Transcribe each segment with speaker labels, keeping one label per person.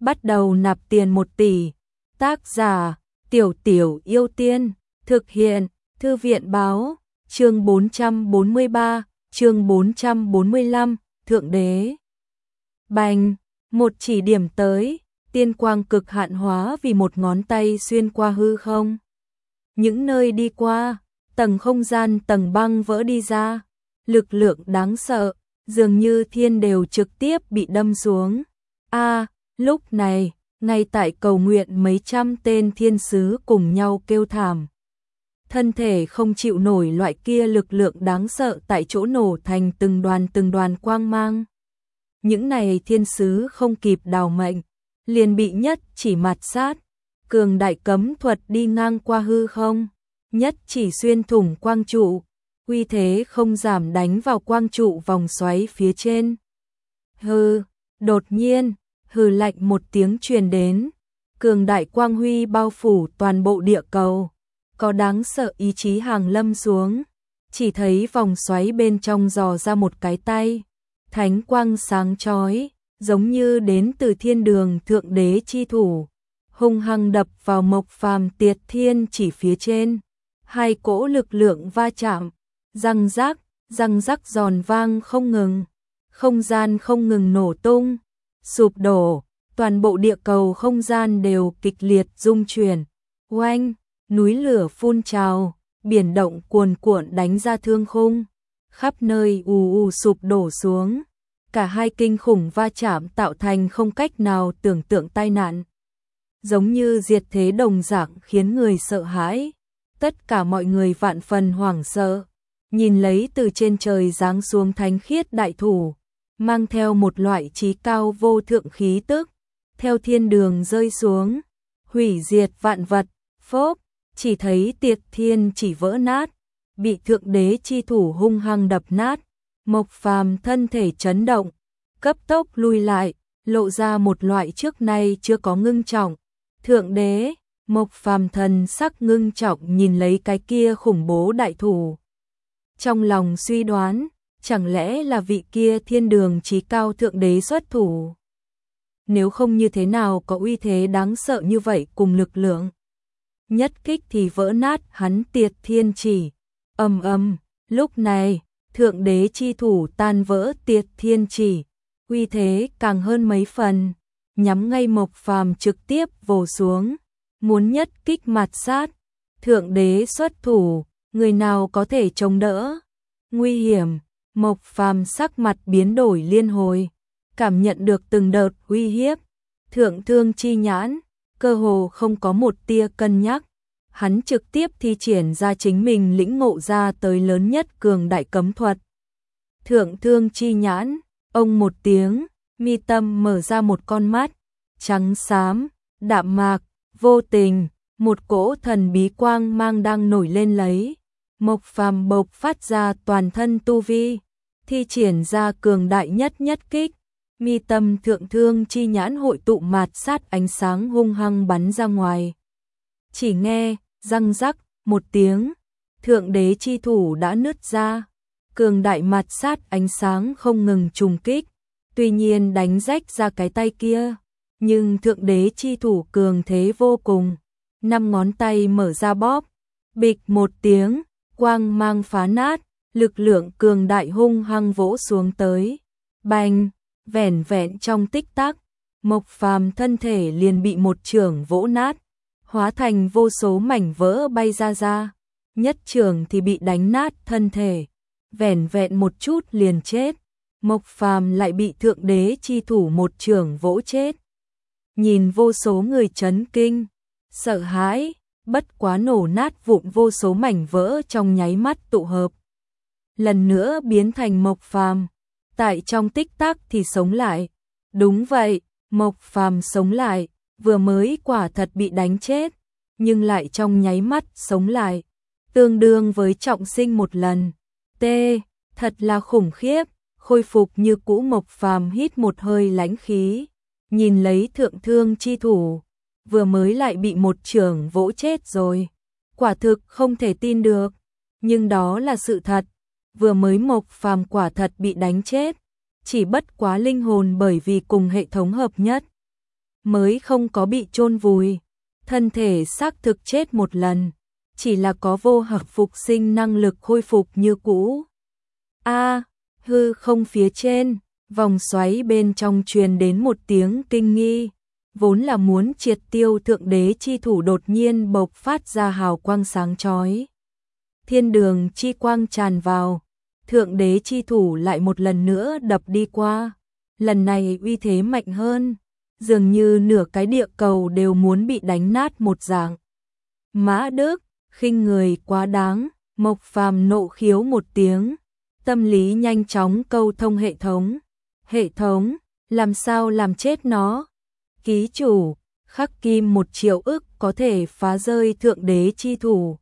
Speaker 1: bắt đầu nạp tiền 1 tỷ. Tác giả Tiểu Tiểu Yêu Tiên. Thực hiện Thư viện Báo. Chương 443, chương 445, Thượng Đế. Bành, một chỉ điểm tới, tiên quang cực hạn hóa vì một ngón tay xuyên qua hư không. Những nơi đi qua, tầng không gian tầng băng vỡ đi ra, lực lượng đáng sợ, dường như thiên đều trực tiếp bị đâm xuống. Lúc này, ngay tại cầu nguyện mấy trăm tên thiên sứ cùng nhau kêu thảm. Thân thể không chịu nổi loại kia lực lượng đáng sợ tại chỗ nổ thành từng đoàn quang mang. Những này thiên sứ không kịp đào mệnh, liền bị nhất chỉ mạt sát. Cường đại cấm thuật đi ngang qua hư không, nhất chỉ xuyên thủng quang trụ, uy thế không giảm đánh vào quang trụ vòng xoáy phía trên. Đột nhiên, hừ lạnh một tiếng truyền đến, cường đại quang huy bao phủ toàn bộ địa cầu. Có đáng sợ ý chí hàng lâm xuống, chỉ thấy vòng xoáy bên trong dò ra một cái tay, thánh quang sáng chói, giống như đến từ thiên đường thượng đế chi thủ, hung hăng đập vào Mộc Phàm tiệt thiên chỉ phía trên. Hai cỗ lực lượng va chạm, răng rắc giòn vang không ngừng, không gian không ngừng nổ tung, sụp đổ, toàn bộ địa cầu không gian đều kịch liệt rung chuyển. Oanh, núi lửa phun trào, biển động cuồn cuộn đánh ra thương khung, khắp nơi ù sụp đổ xuống. Cả hai kinh khủng va chạm tạo thành không cách nào tưởng tượng tai nạn, giống như diệt thế đồng dạng khiến người sợ hãi. Tất cả mọi người vạn phần hoảng sợ, nhìn lấy từ trên trời giáng xuống thánh khiết đại thủ, mang theo một loại trí cao vô thượng khí tức, theo thiên đường rơi xuống, hủy diệt vạn vật. Phốc, chỉ thấy tiệt thiên chỉ vỡ nát, bị thượng đế chi thủ hung hăng đập nát. Mộc Phàm thân thể chấn động, cấp tốc lui lại, lộ ra một loại trước nay chưa có ngưng trọng. Thượng đế, Mộc Phàm thần sắc ngưng trọng nhìn lấy cái kia khủng bố đại thủ. Trong lòng suy đoán, chẳng lẽ là vị kia thiên đường chí cao thượng đế xuất thủ? Nếu không như thế nào có uy thế đáng sợ như vậy cùng lực lượng. Nhất kích thì vỡ nát hắn tiệt thiên chỉ. Ầm, lúc này, thượng đế chi thủ tan vỡ tiệt thiên chỉ, uy thế càng hơn mấy phần, nhắm ngay Mộc Phàm trực tiếp vồ xuống, muốn nhất kích mạt sát. Thượng đế xuất thủ, người nào có thể chống đỡ? Nguy hiểm, Mộc Phàm sắc mặt biến đổi liên hồi, cảm nhận được từng đợt uy hiếp. Thượng thương chi nhãn, cơ hồ không có một tia cân nhắc, hắn trực tiếp thi triển ra chính mình lĩnh ngộ ra tới lớn nhất cường đại cấm thuật. Thượng thương chi nhãn, ông một tiếng, mi tâm mở ra một con mắt, trắng xám, đạm mạc, vô tình, một cỗ thần bí quang mang đang nổi lên lấy. Mộc Phàm bộc phát ra toàn thân tu vi, thi triển ra cường đại nhất kích, mi tâm thượng thương chi nhãn hội tụ mạt sát ánh sáng hung hăng bắn ra ngoài. Chỉ nghe răng rắc một tiếng, thượng đế chi thủ đã nứt ra, cường đại mạt sát ánh sáng không ngừng trùng kích, tuy nhiên đánh rách ra cái tay kia, nhưng thượng đế chi thủ cường thế vô cùng, 5 ngón tay mở ra bóp, bịch một tiếng, quang mang phá nát, lực lượng cường đại hung hăng vỗ xuống tới. Bành, vẻn vẹn trong tích tắc, Mộc Phàm thân thể liền bị một chưởng vỗ nát, hóa thành vô số mảnh vỡ bay ra. Nhất chưởng thì bị đánh nát thân thể, vẻn vẹn một chút liền chết. Mộc Phàm lại bị thượng đế chi thủ một chưởng vỗ chết. Nhìn vô số người chấn kinh, sợ hãi, bất quá nổ nát vụn vô số mảnh vỡ trong nháy mắt tụ hợp. Lần nữa biến thành Mộc Phàm, tại trong tích tắc thì sống lại. Đúng vậy, Mộc Phàm sống lại, vừa mới quả thật bị đánh chết, nhưng lại trong nháy mắt sống lại, tương đương với trọng sinh một lần. Thật là khủng khiếp, khôi phục như cũ. Mộc Phàm hít một hơi lãnh khí, nhìn lấy thượng thương chi thủ, vừa mới lại bị một chưởng vỗ chết rồi. Quả thực không thể tin được, nhưng đó là sự thật. Vừa mới Mộc Phàm quả thật bị đánh chết, chỉ bất quá linh hồn bởi vì cùng hệ thống hợp nhất, mới không có bị chôn vùi. Thân thể xác thực chết một lần, chỉ là có vô học phục sinh năng lực khôi phục như cũ. Hư không phía trên, vòng xoáy bên trong truyền đến một tiếng kinh nghi, vốn là muốn triệt tiêu thượng đế chi thủ đột nhiên bộc phát ra hào quang sáng chói. Thiên đường chi quang tràn vào, thượng đế chi thủ lại một lần nữa đập đi qua, lần này uy thế mạnh hơn, dường như nửa cái địa cầu đều muốn bị đánh nát một dạng. Mã Đức, khinh người quá đáng, Mộc Phàm nộ khiếu một tiếng, tâm lý nhanh chóng câu thông hệ thống. Hệ thống, làm sao làm chết nó? Ký chủ, khắc kim 1 triệu ức có thể phá rơi thượng đế chi thủ.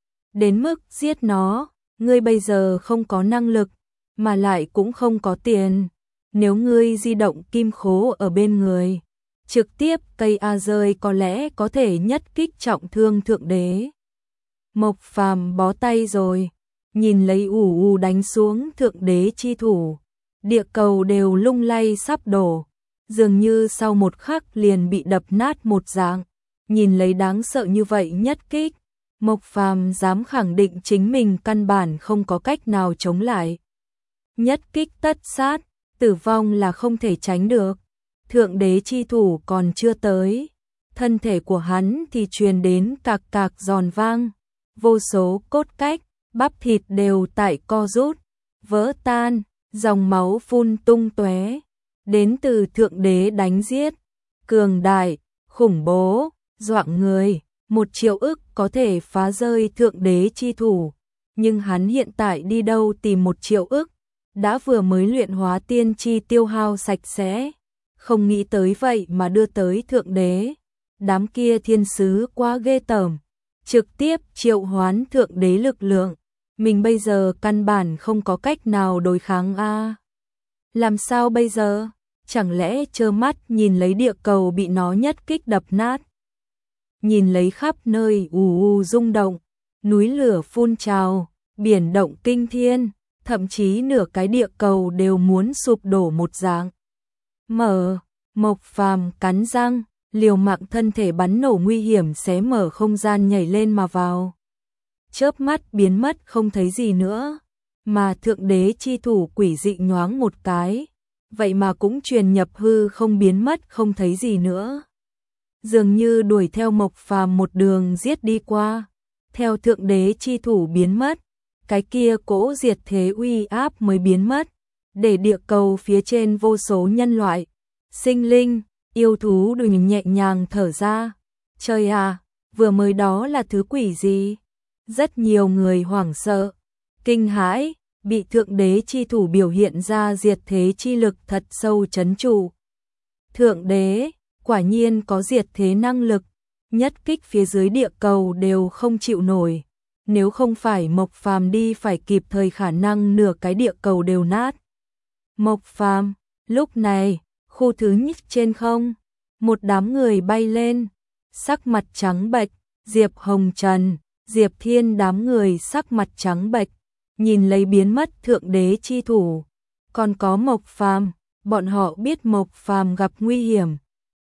Speaker 1: Đến mức giết nó, ngươi bây giờ không có năng lực, mà lại cũng không có tiền. Nếu ngươi di động kim khố ở bên người, trực tiếp cây A rơi có lẽ có thể nhất kích trọng thương thượng đế. Mộc Phàm bó tay rồi, nhìn lấy ù đánh xuống thượng đế chi thủ. Địa cầu đều lung lay sắp đổ, dường như sau một khắc liền bị đập nát một dạng. Nhìn lấy đáng sợ như vậy nhất kích, Mộc Phàm dám khẳng định chính mình căn bản không có cách nào chống lại. Nhất kích tất sát, tử vong là không thể tránh được. Thượng đế chi thủ còn chưa tới, thân thể của hắn thì truyền đến cạc cạc giòn vang, vô số cốt cách, bắp thịt đều tại co rút, vỡ tan, dòng máu phun tung tóe, đến từ thượng đế đánh giết, cường đại, khủng bố, doạng người, 1 triệu ức có thể phá rơi thượng đế chi thủ, nhưng hắn hiện tại đi đâu tìm 1 triệu ức, đã vừa mới luyện hóa tiên chi tiêu hao sạch sẽ, không nghĩ tới vậy mà đưa tới thượng đế. Đám kia thiên sứ quá ghê tởm, trực tiếp triệu hoán thượng đế lực lượng, mình bây giờ căn bản không có cách nào đối kháng a. Làm sao bây giờ? Chẳng lẽ trơ mắt nhìn lấy địa cầu bị nó nhất kích đập nát? Nhìn lấy khắp nơi rung động, núi lửa phun trào, biển động kinh thiên, thậm chí nửa cái địa cầu đều muốn sụp đổ một dạng. Mộc Phàm cắn răng, liều mạng thân thể bắn nổ nguy hiểm xé mở không gian nhảy lên mà vào. Chớp mắt biến mất không thấy gì nữa, mà thượng đế chi thủ quỷ dị nhoáng một cái, vậy mà cũng truyền nhập hư không biến mất không thấy gì nữa. Dường như đuổi theo Mộc Phàm một đường giết đi qua, theo thượng đế chi thủ biến mất, cái kia cỗ diệt thế uy áp mới biến mất, để địa cầu phía trên vô số nhân loại, sinh linh, yêu thú đều nhẹ nhàng thở ra. Trời à, vừa mới đó là thứ quỷ gì? Rất nhiều người hoảng sợ, kinh hãi, bị thượng đế chi thủ biểu hiện ra diệt thế chi lực thật sâu trấn trụ. Thượng đế, quả nhiên có diệt thế năng lực, nhất kích phía dưới địa cầu đều không chịu nổi. Nếu không phải Mộc Phàm đi phải kịp thời khả năng nửa cái địa cầu đều nát. Mộc Phàm, lúc này, khu thứ nhất trên không, một đám người bay lên, sắc mặt trắng bệch, Diệp Hồng Trần, Diệp Thiên đám người sắc mặt trắng bệch, nhìn lấy biến mất thượng đế chi thủ, còn có Mộc Phàm, bọn họ biết Mộc Phàm gặp nguy hiểm.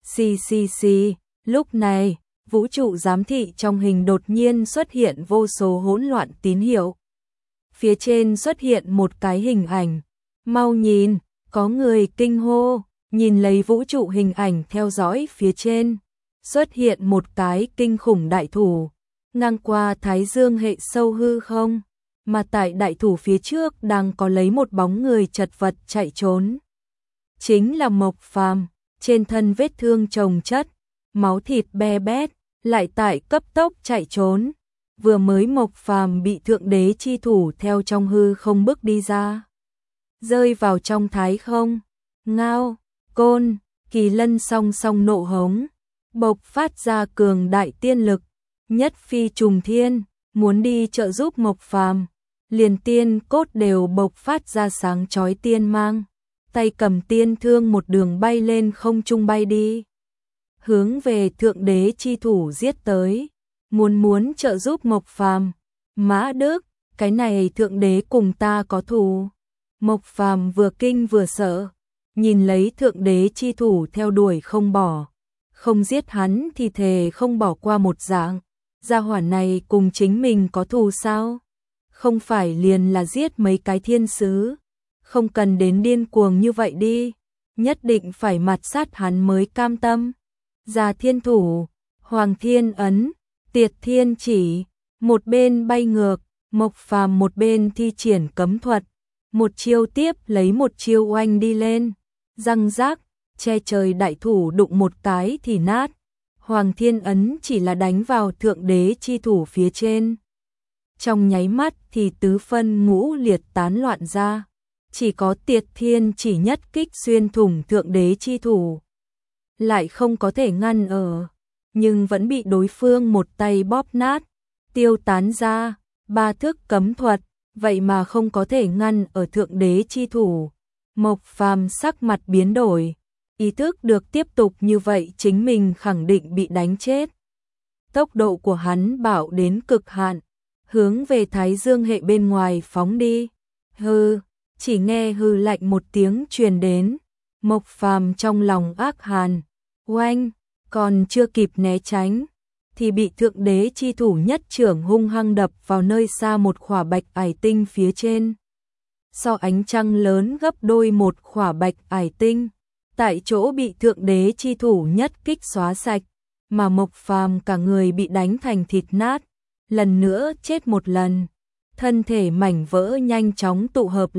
Speaker 1: Xì, lúc này, vũ trụ giám thị trong hình đột nhiên xuất hiện vô số hỗn loạn tín hiệu. Phía trên xuất hiện một cái hình ảnh, mau nhìn, có người kinh hô, nhìn lấy vũ trụ hình ảnh theo dõi phía trên, xuất hiện một cái kinh khủng đại thủ, ngang qua thái dương hệ sâu hư không, mà tại đại thủ phía trước đang có lấy một bóng người chật vật chạy trốn. Chính là Mộc Phàm, trên thân vết thương chồng chất, máu thịt be bét, lại tại cấp tốc chạy trốn. Vừa mới Mộc Phàm bị thượng đế chi thủ theo trong hư không bước đi ra, rơi vào trong thái không. Ngao, Côn, Kỳ Lân song song nộ hống, bộc phát ra cường đại tiên lực, nhất phi trùng thiên, muốn đi trợ giúp Mộc Phàm. Liền tiên cốt đều bộc phát ra sáng chói tiên mang, tay cầm tiên thương một đường bay lên không trung bay đi, hướng về thượng đế chi thủ giết tới, muốn trợ giúp Mộc Phàm. Mã Đức, cái này thượng đế cùng ta có thù. Mộc Phàm vừa kinh vừa sợ, nhìn lấy thượng đế chi thủ theo đuổi không bỏ, không giết hắn thì thề không bỏ qua một dạng. Gia hỏa này cùng chính mình có thù sao? Không phải liền là giết mấy cái thiên sứ, không cần đến điên cuồng như vậy đi, nhất định phải mạt sát hắn mới cam tâm. Già thiên thủ, Hoàng Thiên Ấn, Tiệt Thiên Chỉ, một bên bay ngược, Mộc Phàm một bên thi triển cấm thuật, một chiêu tiếp lấy một chiêu oanh đi lên, răng rác, che trời đại thủ đụng một cái thì nát. Hoàng Thiên Ấn chỉ là đánh vào thượng đế chi thủ phía trên. Trong nháy mắt thì tứ phân ngũ liệt tán loạn ra, chỉ có Tiệt Thiên Chỉ nhất kích xuyên thủng thượng đế chi thủ, lại không có thể ngăn ở, nhưng vẫn bị đối phương một tay bóp nát, tiêu tán ra. 3 thức cấm thuật, vậy mà không có thể ngăn ở thượng đế chi thủ. Mộc Phàm sắc mặt biến đổi, ý thức được tiếp tục như vậy chính mình khẳng định bị đánh chết. Tốc độ của hắn bạo đến cực hạn, hướng về Thái Dương hệ bên ngoài phóng đi. Hừ, chỉ nghe hừ lạnh một tiếng truyền đến, Mộc Phàm trong lòng ác hàn, oanh, còn chưa kịp né tránh thì bị thượng đế chi thủ nhất trưởng hung hăng đập vào nơi xa một khỏa bạch ải tinh phía trên. So ánh trăng lớn gấp đôi một khỏa bạch ải tinh, tại chỗ bị thượng đế chi thủ nhất kích xóa sạch, mà Mộc Phàm cả người bị đánh thành thịt nát, lần nữa chết một lần. Thân thể mảnh vỡ nhanh chóng tụ hợp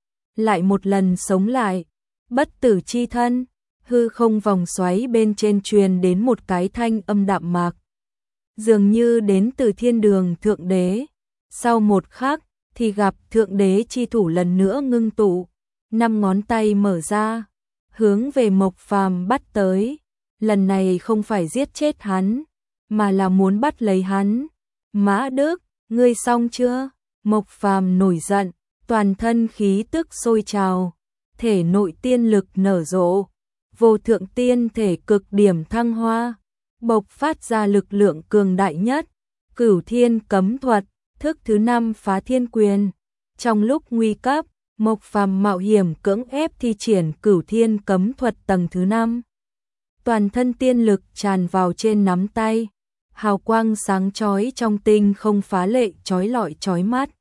Speaker 1: lại một lần sống lại, bất tử chi thân. Hư không vòng xoáy bên trên truyền đến một cái thanh âm đạm mạc, dường như đến từ thiên đường thượng đế. Sau một khắc thì gặp thượng đế chi thủ lần nữa ngưng tụ, 5 ngón tay mở ra, hướng về Mộc Phàm bắt tới. Lần này không phải giết chết hắn, mà là muốn bắt lấy hắn. Mã Đức, ngươi xong chưa? Mộc Phàm nổi giận, toàn thân khí tức sôi trào, thể nội tiên lực nở rộ, vô thượng tiên thể cực điểm thăng hoa, bộc phát ra lực lượng cường đại nhất. Cửu Thiên Cấm Thuật, thức thứ 5 Phá Thiên Quyền. Trong lúc nguy cấp, Mộc Phàm mạo hiểm cưỡng ép thi triển Cửu Thiên Cấm Thuật tầng thứ 5. Toàn thân tiên lực tràn vào trên nắm tay, hào quang sáng chói trong tinh không phá lệ chói lọi chói mắt.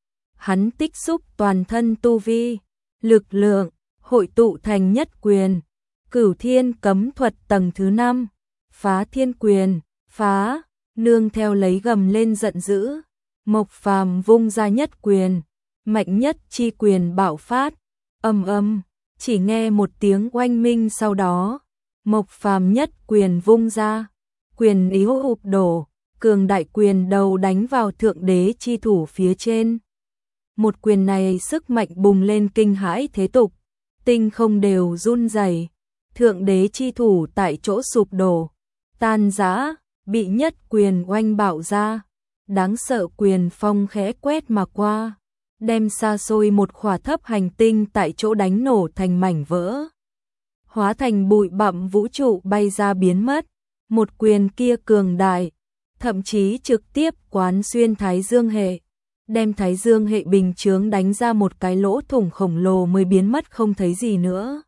Speaker 1: Hắn tích xúc toàn thân tu vi, lực lượng, hội tụ thành nhất quyền. Cửu Thiên Cấm Thuật tầng thứ 5, Phá Thiên Quyền, phá, nương theo lấy gầm lên giận dữ. Mộc Phàm vung ra nhất quyền, mạnh nhất chi quyền bạo phát, ầm ầm, chỉ nghe một tiếng oanh minh sau đó, Mộc Phàm nhất quyền vung ra, quyền yếu ụp đổ, cường đại quyền đầu đánh vào thượng đế chi thủ phía trên. Một quyền này sức mạnh bùng lên kinh hãi thế tục, tinh không đều run rẩy, thượng đế chi thủ tại chỗ sụp đổ, tan rã, bị nhất quyền oanh bạo ra. Đáng sợ quyền phong khẽ quét mà qua, đem xa xôi một khỏa thấp hành tinh tại chỗ đánh nổ thành mảnh vỡ, hóa thành bụi bặm vũ trụ bay ra biến mất. Một quyền kia cường đại, thậm chí trực tiếp quán xuyên Thái Dương hệ, đem Thái Dương hệ bình chướng đánh ra một cái lỗ thủng khổng lồ mới biến mất không thấy gì nữa.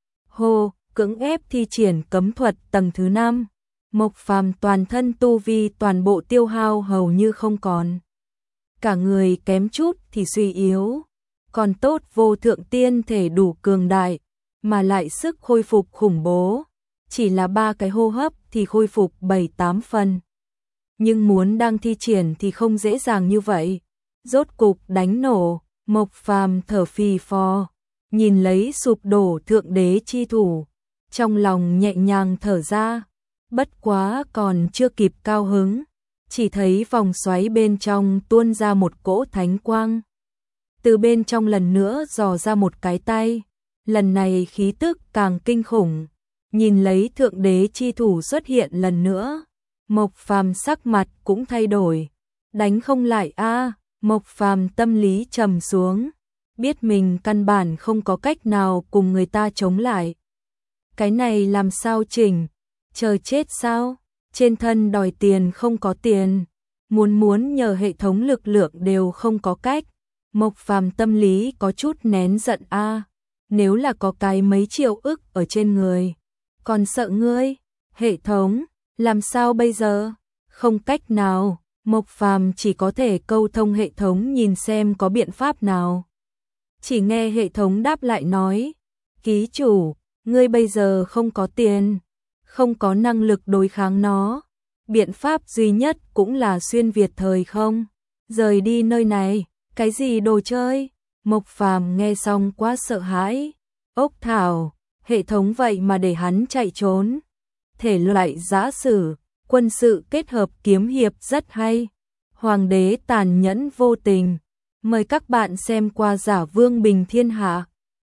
Speaker 1: Hô, cưỡng ép thi triển cấm thuật tầng thứ 5. Mộc Phàm toàn thân tu vi toàn bộ tiêu hao hầu như không còn. Cả người kém chút thì suy yếu, còn tốt vô thượng tiên thể đủ cường đại, mà lại sức khôi phục khủng bố. Chỉ là 3 cái hô hấp thì khôi phục 7-8 phần. Nhưng muốn đang thi triển thì không dễ dàng như vậy. Rốt cục đánh nổ, Mộc Phàm thở phì phò, nhìn lấy sụp đổ thượng đế chi thủ, trong lòng nhẹ nhàng thở ra. Bất quá còn chưa kịp cao hứng, chỉ thấy vòng xoáy bên trong tuôn ra một cỗ thánh quang. Từ bên trong lần nữa dò ra một cái tay, lần này khí tức càng kinh khủng. Nhìn lấy thượng đế chi thủ xuất hiện lần nữa, Mộc Phàm sắc mặt cũng thay đổi. Đánh không lại a. Mộc Phàm tâm lý trầm xuống, biết mình căn bản không có cách nào cùng người ta chống lại. Cái này làm sao chỉnh? Chờ chết sao? Trên thân đòi tiền không có tiền, muốn nhờ hệ thống lực lượng đều không có cách. Mộc Phàm tâm lý có chút nén giận a. Nếu là có cái mấy triệu ức ở trên người, còn sợ ngươi? Hệ thống, làm sao bây giờ? Không cách nào, Mộc Phàm chỉ có thể câu thông hệ thống nhìn xem có biện pháp nào. Chỉ nghe hệ thống đáp lại nói, ký chủ, ngươi bây giờ không có tiền, không có năng lực đối kháng nó. Biện pháp duy nhất cũng là xuyên việt thời không, rời đi nơi này. Cái gì đồ chơi? Mộc Phàm nghe xong quá sợ hãi. Ốc thảo, hệ thống vậy mà để hắn chạy trốn. Thể loại giã sử, quân sự kết hợp kiếm hiệp rất hay. Hoàng đế tàn nhẫn vô tình. Mời các bạn xem qua Giả Vương Bình Thiên Hạ.